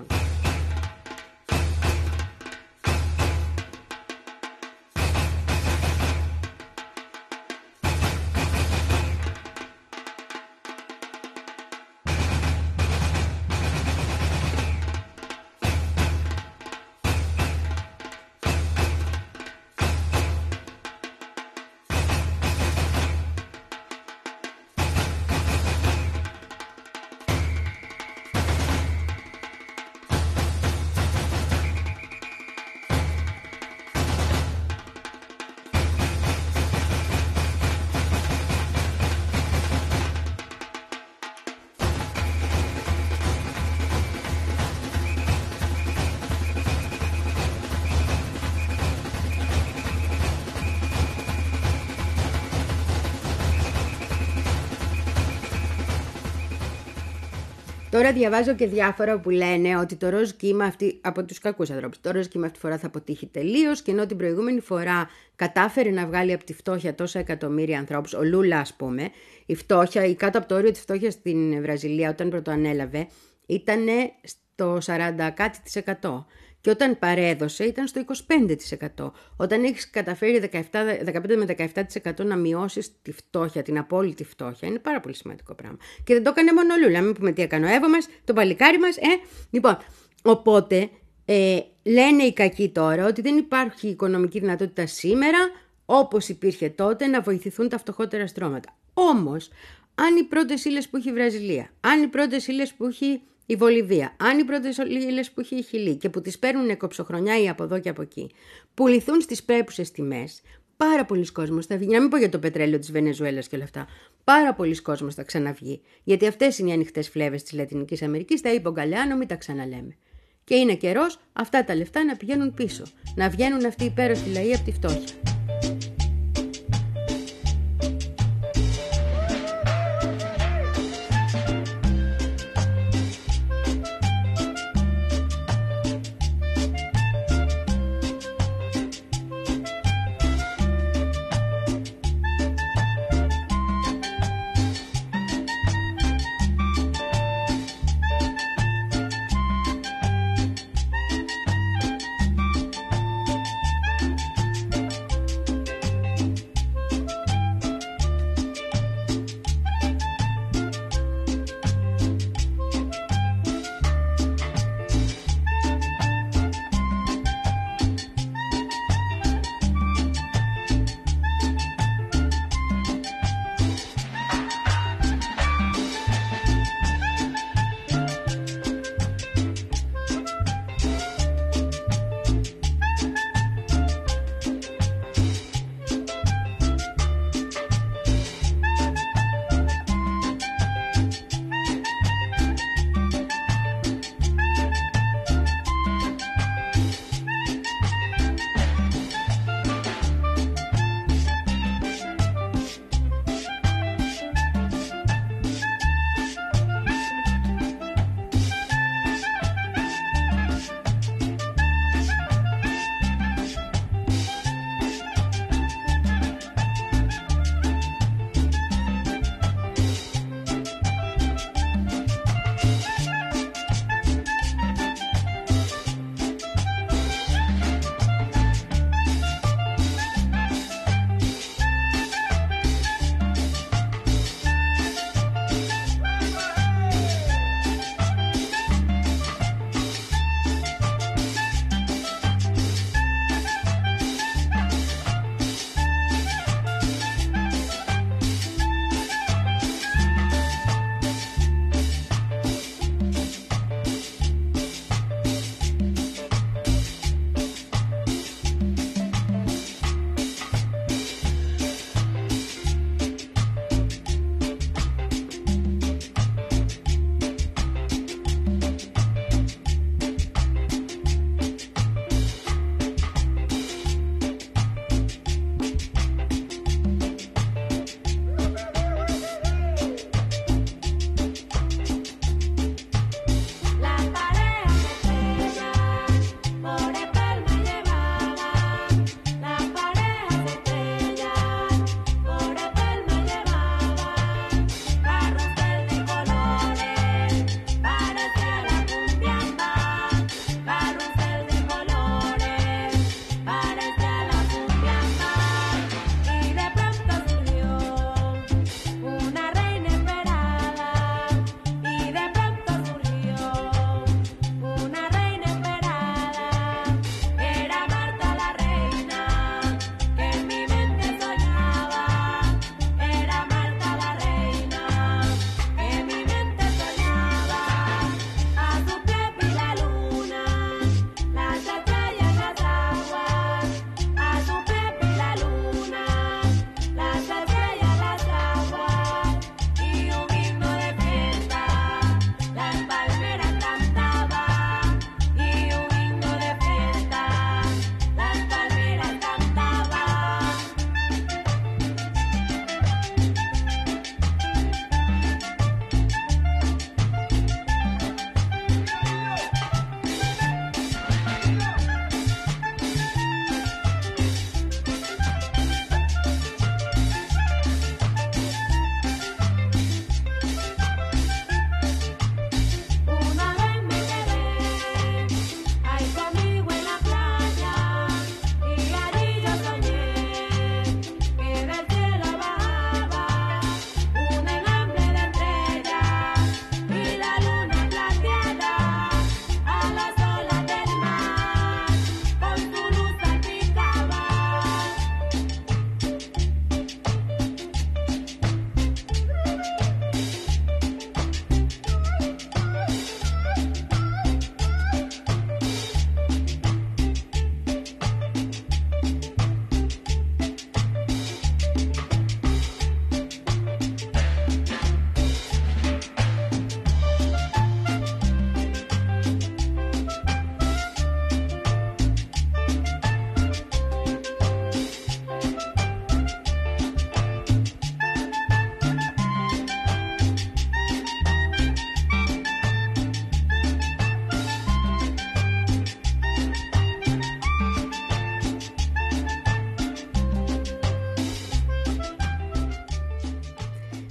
Τώρα διαβάζω και διάφορα που λένε ότι το ροζ κύμα αυτή, από τους κακούς ανθρώπους, το ροζ κύμα αυτή τη φορά θα αποτύχει τελείως, και ενώ την προηγούμενη φορά κατάφερε να βγάλει από τη φτώχεια τόσα εκατομμύρια ανθρώπους, ο Λούλα ας πούμε, η φτώχεια, ή κάτω από το όριο της φτώχειας στην Βραζιλία όταν πρωτοανέλαβε, ήταν στο σαράντα κάτι τοις εκατό. Και όταν παρέδωσε ήταν στο είκοσι πέντε τοις εκατό. Όταν έχεις καταφέρει δεκαπέντε με δεκαεπτά τοις εκατό να μειώσεις τη φτώχεια, την απόλυτη φτώχεια, είναι πάρα πολύ σημαντικό πράγμα. Και δεν το έκανε μόνο ο Λούλα. Μην πούμε τι έκανε ο Εύω μας, το παλικάρι μας. Ε. Λοιπόν, οπότε ε, λένε οι κακοί τώρα ότι δεν υπάρχει οικονομική δυνατότητα σήμερα, όπως υπήρχε τότε, να βοηθηθούν τα φτωχότερα στρώματα. Όμως, αν οι πρώτες ύλες που έχει η Βραζιλία, αν οι πρώτες ύλες που έχει η Βολιβία, αν οι πρώτες ύλες που έχει η Χιλή και που τις παίρνουν κοψοχρονιά ή από εδώ και από εκεί, πουληθούν στις πρέπουσες τιμές, πάρα πολλοί κόσμος θα βγει. Να μην πω για το πετρέλαιο της Βενεζουέλας και όλα αυτά. Πάρα πολλοί κόσμος θα ξαναβγεί. Γιατί αυτές είναι οι ανοιχτές φλέβες της Λατινικής Αμερικής. Τα είπε ο Γκαλεάνο, μην τα ξαναλέμε. Και είναι καιρός αυτά τα λεφτά να πηγαίνουν πίσω. Να βγαίνουν αυτοί οι υπέροχοι λαοί από τη φτώχεια.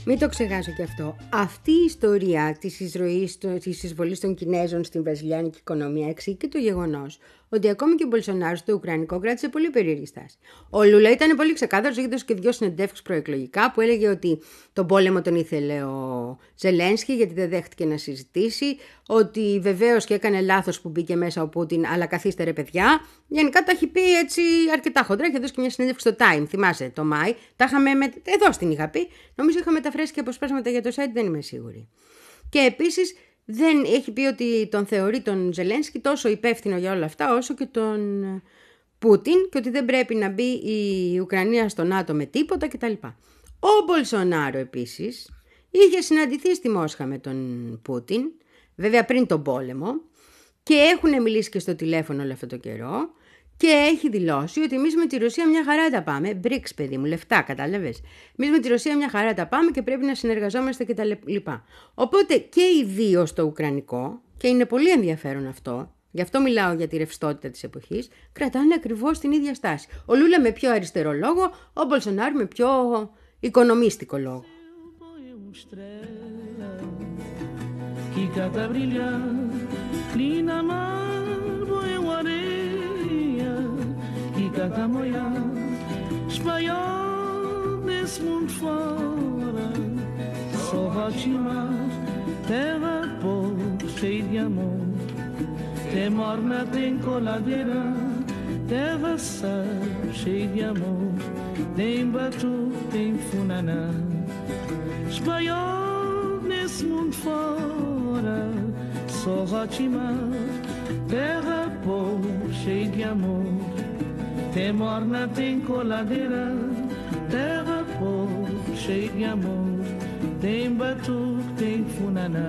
Μην το ξεχάσω και αυτό. Αυτή η ιστορία της εισρωής, της εισβολής των Κινέζων στην βραζιλιάνικη οικονομία εξηγεί και το γεγονός ότι ακόμη και ο Μπολσονάρο στο Ουκρανικό κράτησε πολύ περίεργη στάση. Ο Λούλα ήταν πολύ ξεκάθαρος, έχοντας και δύο συνεντεύξεις προεκλογικά που έλεγε ότι τον πόλεμο τον ήθελε ο Ζελένσκι γιατί δεν δέχτηκε να συζητήσει, ότι βεβαίως και έκανε λάθος που μπήκε μέσα ο Πούτιν, αλλά καθίστε ρε παιδιά. Γενικά τα έχει πει έτσι αρκετά χοντρά. Έχει δώσει και μια συνέντευξη στο Time, θυμάσαι, το Μάη. Τα είχαμε με... Εδώ στην είχα πει. Νομίζω είχα μεταφράσει και αποσπάσματα για το site, δεν είμαι σίγουρη. Και επίσης δεν έχει πει ότι τον θεωρεί τον Ζελένσκι τόσο υπεύθυνο για όλα αυτά όσο και τον Πούτιν και ότι δεν πρέπει να μπει η Ουκρανία στο ΝΑΤΟ με τίποτα κτλ. Ο Μπολσονάρο επίσης είχε συναντηθεί στη Μόσχα με τον Πούτιν, βέβαια πριν τον πόλεμο, και έχουν μιλήσει και στο τηλέφωνο όλο αυτό το καιρό και έχει δηλώσει ότι εμείς με τη Ρωσία μια χαρά τα πάμε. Μπριξ, παιδί μου, λεφτά, κατάλαβες. Εμείς με τη Ρωσία μια χαρά τα πάμε και πρέπει να συνεργαζόμαστε και τα λοιπά. Οπότε και οι δύο στο Ουκρανικό, και είναι πολύ ενδιαφέρον αυτό, γι' αυτό μιλάω για τη ρευστότητα της εποχής, κρατάνε ακριβώς την ίδια στάση. Ο Λούλα με πιο αριστερό λόγο, ο Μπολσονάρο με πιο οικονομίστικο λόγο. Cada moia espalhou nesse mundo fora, só ótima terra pobre, cheia de amor, tem morna, tem coladeira, terra sã, cheia de amor, tem batu, tem funaná, espalhou nesse mundo fora, só ótima terra pobre, cheia de amor. Tem morna, tem coladeira, terra pobre, cheia de amor, tem batuque, tem funaná.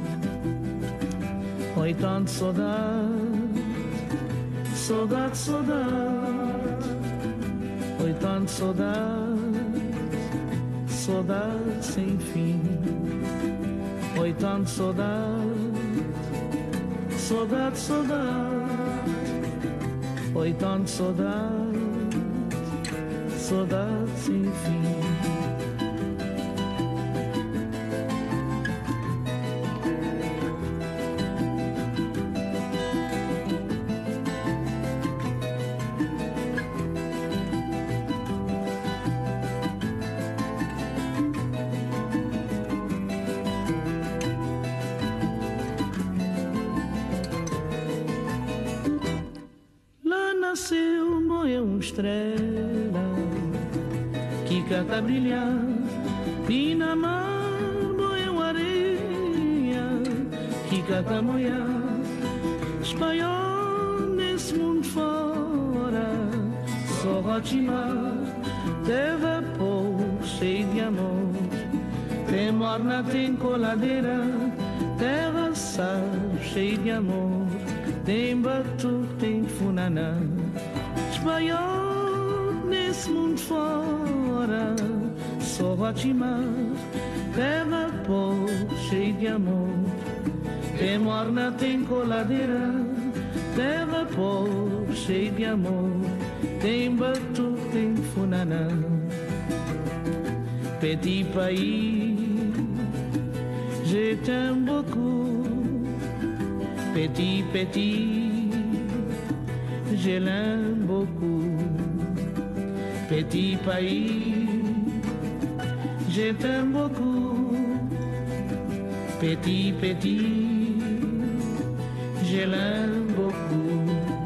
Oi, tanto saudade, saudade, saudade. Oi, tanto saudade, saudade sem fim. Oi, tanto saudade, saudade, saudade. Oi, tanto saudade, saudade sem fim. Nasceu boia uma estrela que canta brilhar e na mar boia uma areia que canta moiar espanhol nesse mundo fora só rotimar terra pobre cheia de amor tem morna, tem coladeira terra sal cheia de amor tem batuque, tem funaná espanhol nesse mundo fora só rotimar terra pobre cheia de amor tem morna, tem coladeira terra pobre cheia de amor tem batuque, tem funaná petit pays je t'aime beaucoup petit petit je l'aime beaucoup petit pays je t'aime beaucoup petit petit je l'aime beaucoup.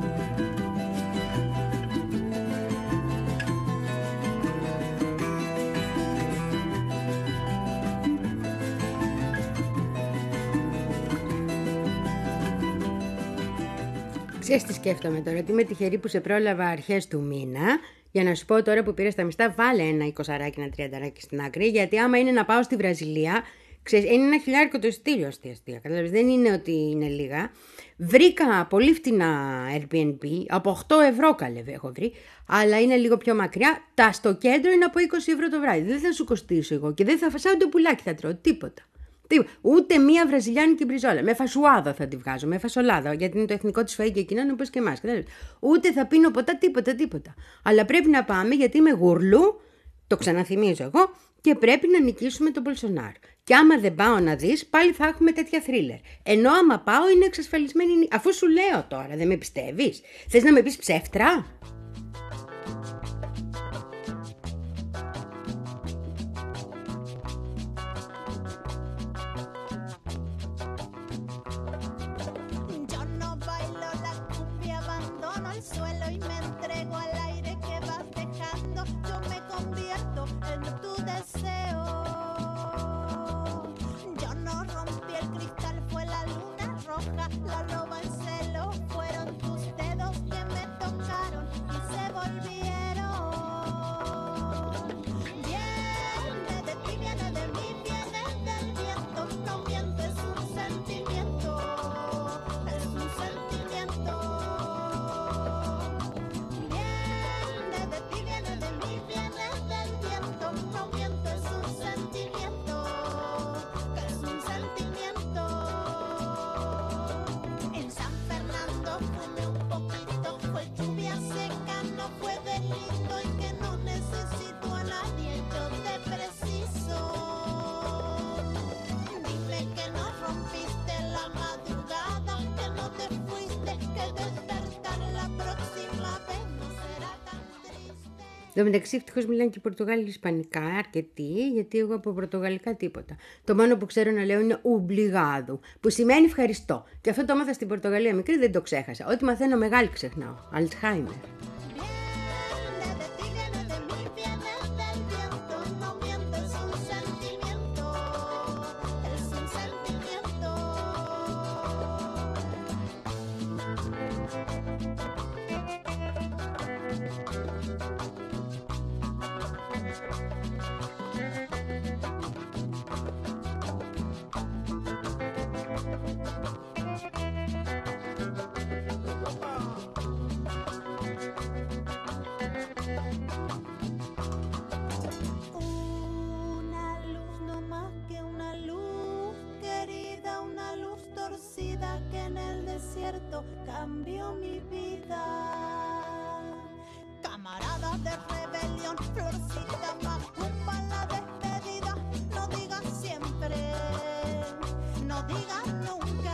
Ξέρεις τι σκέφτομαι τώρα, ότι είμαι τυχερή που σε πρόλαβα αρχές του μήνα. Για να σου πω τώρα που πήρες τα μιστά, βάλε ένα εικοσαράκι, ένα τριανταράκι στην άκρη. Γιατί άμα είναι να πάω στη Βραζιλία, ξέρεις, είναι ένα χιλιάρικο το εισιτήριο αστεία αστεία. Καταλάβεις, δεν είναι ότι είναι λίγα. Βρήκα πολύ φτηνά Airbnb, από οκτώ ευρώ καλέ έχω βρει, αλλά είναι λίγο πιο μακριά. Τα στο κέντρο είναι από είκοσι ευρώ το βράδυ. Δεν θα σου κοστίσω εγώ και δεν θα φασάω το πουλάκι θα τρώω, τίποτα. Ούτε μία βραζιλιάνικη μπριζόλα. Με φασουάδα θα τη βγάζω, με φασολάδα, γιατί είναι το εθνικό της φαΐ και εκείνον όπως και εμάς. Ούτε θα πίνω ποτά τίποτα, τίποτα. Αλλά πρέπει να πάμε γιατί είμαι γουρλού, το ξαναθυμίζω εγώ, και πρέπει να νικήσουμε τον Μπολσονάρ. Και άμα δεν πάω να δεις, πάλι θα έχουμε τέτοια θρίλερ. Ενώ άμα πάω είναι εξασφαλισμένη νίκη. Αφού σου λέω τώρα, δεν με πιστεύεις? Θες να με πεις ψεύτρα? La loba en celo fueron tus dedos que me tocaron y se volvieron. Viene de ti, viene de mí, viene del viento. No miento, es un sentimiento, es un sentimiento. Viene de ti, viene de mí, viene del viento. No miento, es un sentimiento, es un sentimiento. Fue lluvia seca, no fue delito y que no necesito a nadie, yo te preciso. Dime que no rompiste la madrugada, que no te fuiste, que despertar la próxima vez no será tan triste. Εν τω μεταξύ, ευτυχώς μιλάνε και Πορτογάλοι ισπανικά αρκετοί, γιατί εγώ από πορτογαλικά τίποτα. Το μόνο που ξέρω να λέω είναι ουμπλιγάδου, που σημαίνει ευχαριστώ. Και αυτό το έμαθα στην Πορτογαλία μικρή, δεν το ξέχασα. Ό,τι μαθαίνω μεγάλη ξεχνάω. Αλτσχάιμερ. Cambió mi vida. Camarada de rebelión, florcita más culpa la despedida. No digas siempre, no digas nunca.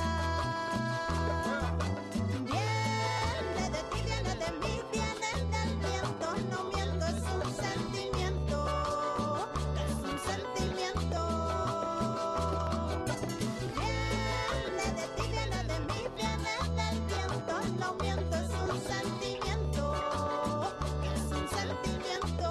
Viene de ti, viene de mí, viene del viento. No miento, es un sentimiento, es un sentimiento. Viene de ti, viene de mí, viene del viento. No miento, es un sentimiento, es un sentimiento.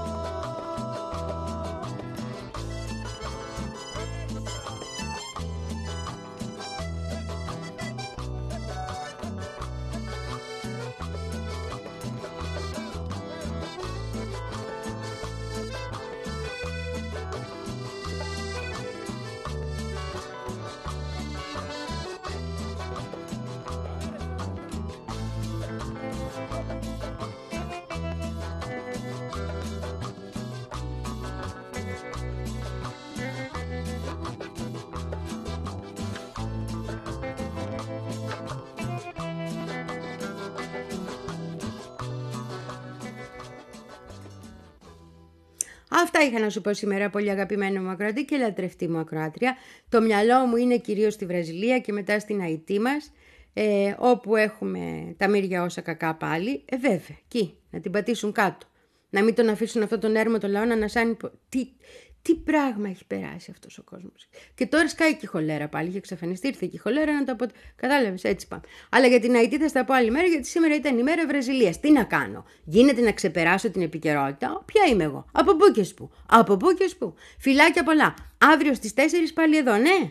Αυτά είχα να σου πω σήμερα, πολύ αγαπημένο μου ακροατή και λατρευτή μου ακροάτρια. Το μυαλό μου είναι κυρίως στη Βραζιλία και μετά στην Αϊτή μας, ε, όπου έχουμε τα μύρια όσα κακά πάλι. Ε, βέβαια, εκεί, να την πατήσουν κάτω. Να μην τον αφήσουν αυτόν τον έρμο το λαό να ανασάνει. Τι, τι πράγμα έχει περάσει αυτός ο κόσμος. Και τώρα σκάει και η χολέρα πάλι. Είχε εξαφανιστεί, ήρθε και η χολέρα να το απο... Κατάλαβες, έτσι πάμε. Αλλά για την Αϊτή θα στα πω άλλη μέρα, γιατί σήμερα ήταν η μέρα Βραζιλίας. Τι να κάνω, γίνεται να ξεπεράσω την επικαιρότητα? Ποια είμαι εγώ, από πού και σπου, από πού και σπου. Φιλάκια πολλά. Αύριο στις τέσσερις πάλι εδώ, ναι.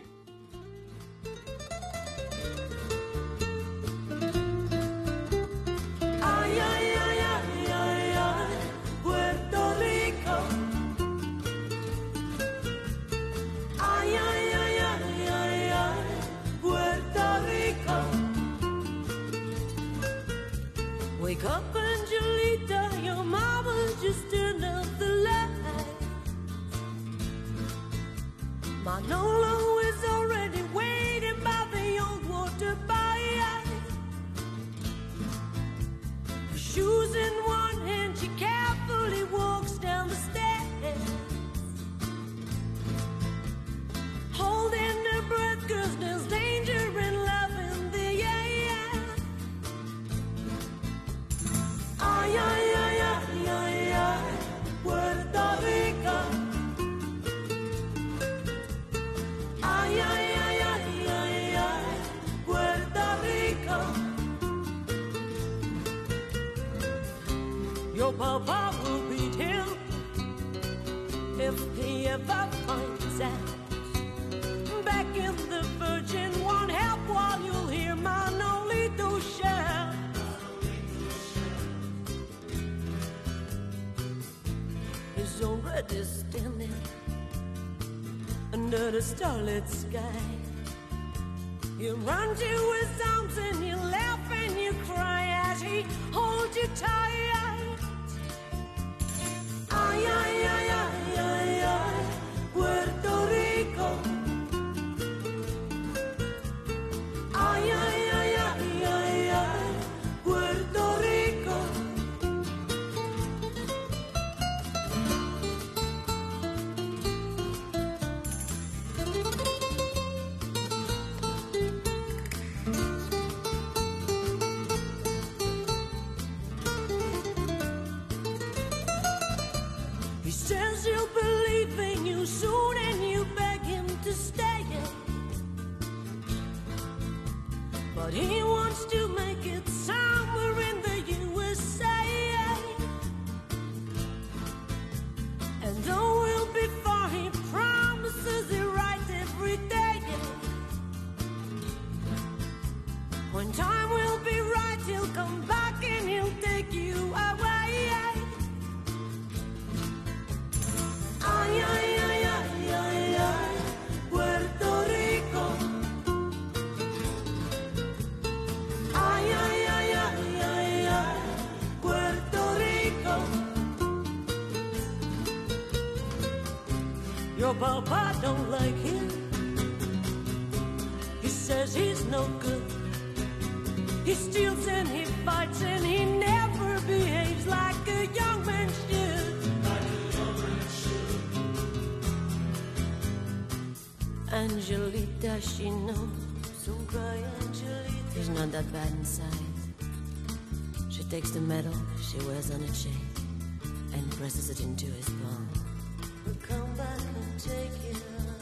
Wake up, Angelita, your mama's just turned up the light. Manolo is already waiting by the old water by. Her shoes in one hand, she carefully walks down the stairs. papa will beat him if he ever finds out. Back in the Virgin won't help while you'll hear Manolito shout. He's already standing under the starlit sky. You run to his arms and you laugh and you cry as he holds you tight. Ay, ay, ay, ay, ay, ay, Puerto Rico. Ay, ay, ay, ay, ay, ay, Puerto Rico. He says he'll believe in you soon and you beg him to stay. But he wants to make it somewhere in the U S A. And though we'll be far, he promises it right every day. When time will be right, he'll come back and he'll take you away. Ay, ay, ay, ay, ay, ay, Puerto Rico. Ay, ay, ay, ay, ay, ay, Puerto Rico. Your papa don't like him. He says he's no good. He steals and he fights and he never behaves like a young man should. Angelita, she knows. Don't cry, Angelita. He's not that bad inside. She takes the medal she wears on a chain and presses it into his palm. We'll come back and take it on.